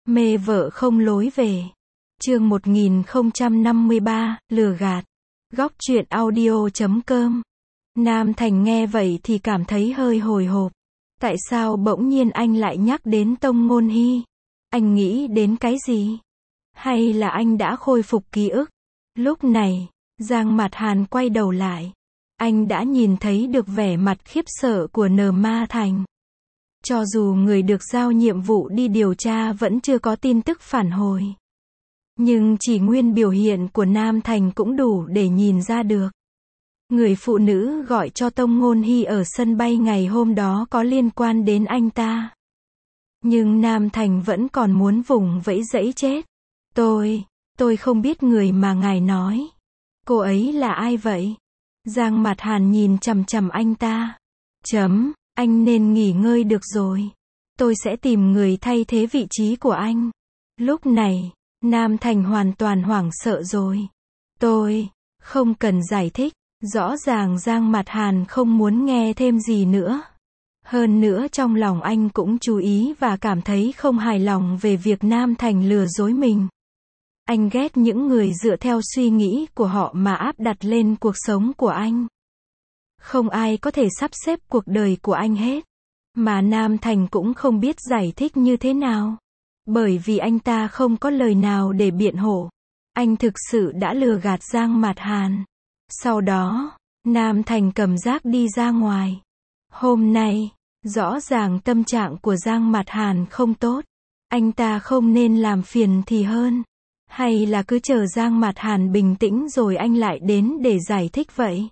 Mê vợ không lối về. Chương 1053, lừa gạt. Góc truyện audio.com. Nam Thành nghe vậy thì cảm thấy hơi hồi hộp. Tại sao bỗng nhiên anh lại nhắc đến Tông Ngôn Hy? Anh nghĩ đến cái gì? Hay là anh đã khôi phục ký ức? Lúc này, Giang Mạt Hàn quay đầu lại. Anh đã nhìn thấy được vẻ mặt khiếp sợ của Ma Thành. Cho dù người được giao nhiệm vụ đi điều tra vẫn chưa có tin tức phản hồi. Nhưng chỉ nguyên biểu hiện của Nam Thành cũng đủ để nhìn ra được. Người phụ nữ gọi cho Tông Ngôn Hy ở sân bay ngày hôm đó có liên quan đến anh ta. Nhưng Nam Thành vẫn còn muốn vùng vẫy giãy chết. Tôi không biết người mà ngài nói. Cô ấy là ai vậy? Giang Mạt Hàn nhìn chằm chằm anh ta. Anh nên nghỉ ngơi được rồi. Tôi sẽ tìm người thay thế vị trí của anh. Lúc này, Nam Thành hoàn toàn hoảng sợ rồi. Tôi không cần giải thích. Rõ ràng Giang Mạt Hàn không muốn nghe thêm gì nữa. Hơn nữa trong lòng anh cũng chú ý và cảm thấy không hài lòng về việc Nam Thành lừa dối mình. Anh ghét những người dựa theo suy nghĩ của họ mà áp đặt lên cuộc sống của anh. Không ai có thể sắp xếp cuộc đời của anh hết. Mà Nam Thành cũng không biết giải thích như thế nào. Bởi vì anh ta không có lời nào để biện hộ. Anh thực sự đã lừa gạt Giang Mạt Hàn. Sau đó, Nam Thành cầm rác đi ra ngoài. Hôm nay, rõ ràng tâm trạng của Giang Mạt Hàn không tốt. Anh ta không nên làm phiền thì hơn. Hay là cứ chờ Giang Mạt Hàn bình tĩnh rồi anh lại đến để giải thích vậy?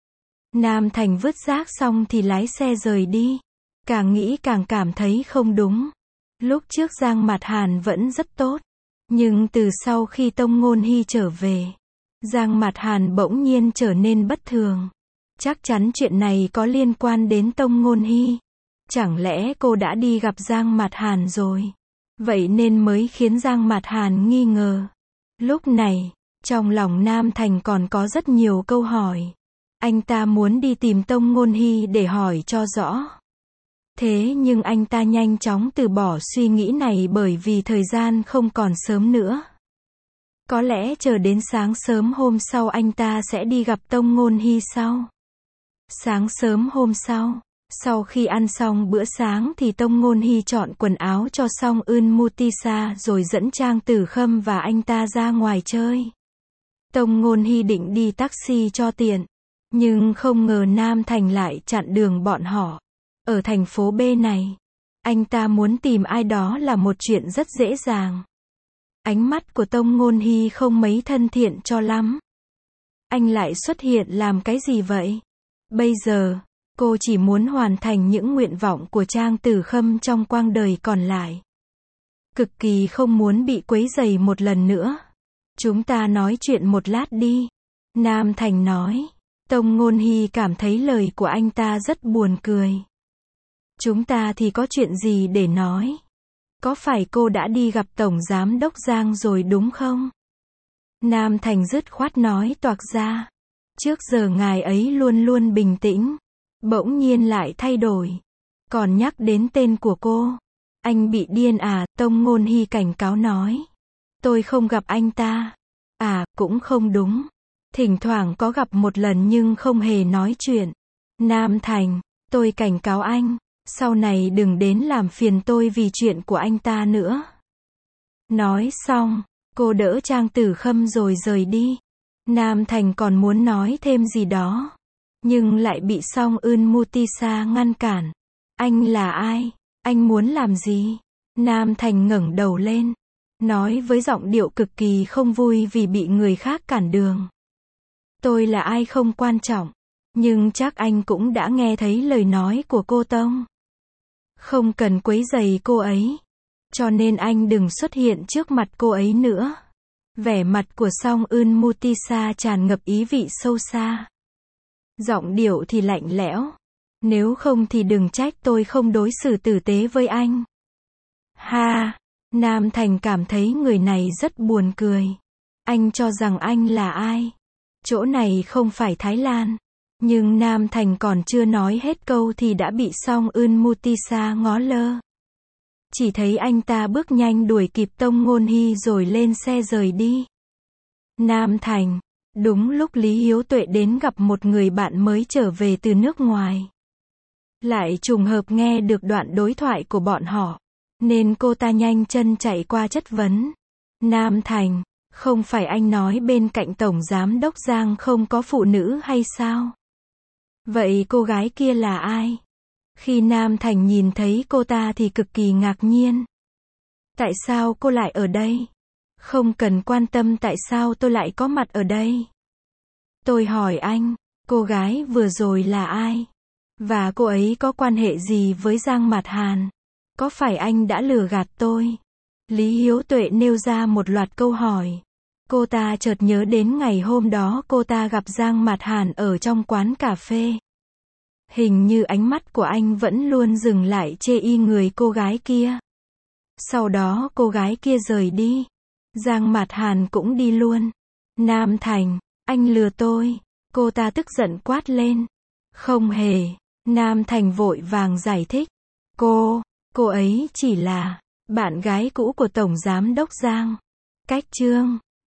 Nam Thành vứt rác xong thì lái xe rời đi. Càng nghĩ càng cảm thấy không đúng. Lúc trước Giang Mạt Hàn vẫn rất tốt. Nhưng từ sau khi Tông Ngôn Hy trở về, Giang Mạt Hàn bỗng nhiên trở nên bất thường. Chắc chắn chuyện này có liên quan đến Tông Ngôn Hy. Chẳng lẽ cô đã đi gặp Giang Mạt Hàn rồi? Vậy nên mới khiến Giang Mạt Hàn nghi ngờ. Lúc này, trong lòng Nam Thành còn có rất nhiều câu hỏi. Anh ta muốn đi tìm Tông Ngôn Hy để hỏi cho rõ. Thế nhưng anh ta nhanh chóng từ bỏ suy nghĩ này bởi vì thời gian không còn sớm nữa. Có lẽ chờ đến sáng sớm hôm sau anh ta sẽ đi gặp Tông Ngôn Hy sau. Sáng sớm hôm sau, sau khi ăn xong bữa sáng thì Tông Ngôn Hy chọn quần áo cho Song Eun Mutisa rồi dẫn Trang Tử Khâm và anh ta ra ngoài chơi. Tông Ngôn Hy định đi taxi cho tiện. Nhưng không ngờ Nam Thành lại chặn đường bọn họ. Ở thành phố B này, anh ta muốn tìm ai đó là một chuyện rất dễ dàng. Ánh mắt của Tông Ngôn Hy không mấy thân thiện cho lắm. Anh lại xuất hiện làm cái gì vậy? Bây giờ, cô chỉ muốn hoàn thành những nguyện vọng của Trang Tử Khâm trong quãng đời còn lại. Cực kỳ không muốn bị quấy rầy một lần nữa. Chúng ta nói chuyện một lát đi. Nam Thành nói. Tông Ngôn Hy cảm thấy lời của anh ta rất buồn cười. Chúng ta thì có chuyện gì để nói? Có phải cô đã đi gặp Tổng Giám đốc Giang rồi đúng không? Nam Thành dứt khoát nói toạc ra. Trước giờ ngài ấy luôn luôn bình tĩnh. Bỗng nhiên lại thay đổi. Còn nhắc đến tên của cô. Anh bị điên à? Tông Ngôn Hy cảnh cáo nói. Tôi không gặp anh ta. À, cũng không đúng. Thỉnh thoảng có gặp một lần nhưng không hề nói chuyện. Nam Thành, tôi cảnh cáo anh. Sau này đừng đến làm phiền tôi vì chuyện của anh ta nữa. Nói xong, cô đỡ Trang Tử Khâm rồi rời đi. Nam Thành còn muốn nói thêm gì đó. Nhưng lại bị Song Eun Mutisa ngăn cản. Anh là ai? Anh muốn làm gì? Nam Thành ngẩng đầu lên. Nói với giọng điệu cực kỳ không vui vì bị người khác cản đường. Tôi là ai không quan trọng. Nhưng chắc anh cũng đã nghe thấy lời nói của cô Tông. Không cần quấy rầy cô ấy. Cho nên anh đừng xuất hiện trước mặt cô ấy nữa. Vẻ mặt của Song Eun Mutisa tràn ngập ý vị sâu xa. Giọng điệu thì lạnh lẽo. Nếu không thì đừng trách tôi không đối xử tử tế với anh. Ha! Nam Thành cảm thấy người này rất buồn cười. Anh cho rằng anh là ai? Chỗ này không phải Thái Lan. Nhưng Nam Thành còn chưa nói hết câu thì đã bị Song Eun Mutisa ngó lơ. Chỉ thấy anh ta bước nhanh đuổi kịp Tông Ngôn Hy rồi lên xe rời đi. Nam Thành. Đúng lúc Lý Hiếu Tuệ đến gặp một người bạn mới trở về từ nước ngoài. Lại trùng hợp nghe được đoạn đối thoại của bọn họ, nên cô ta nhanh chân chạy qua chất vấn. Nam Thành, không phải anh nói bên cạnh Tổng Giám đốc Giang không có phụ nữ hay sao? Vậy cô gái kia là ai? Khi Nam Thành nhìn thấy cô ta thì cực kỳ ngạc nhiên. Tại sao cô lại ở đây? Không cần quan tâm tại sao tôi lại có mặt ở đây. Tôi hỏi anh, cô gái vừa rồi là ai? Và cô ấy có quan hệ gì với Giang Mạt Hàn? Có phải anh đã lừa gạt tôi? Lý Hiếu Tuệ nêu ra một loạt câu hỏi. Cô ta chợt nhớ đến ngày hôm đó cô ta gặp Giang Mạt Hàn ở trong quán cà phê. Hình như ánh mắt của anh vẫn luôn dừng lại chê y người cô gái kia. Sau đó cô gái kia rời đi. Giang Mạt Hàn cũng đi luôn. Nam Thành, anh lừa tôi. Cô ta tức giận quát lên. Không hề. Nam Thành vội vàng giải thích. Cô ấy chỉ là bạn gái cũ của Tổng Giám đốc Giang. Cách chương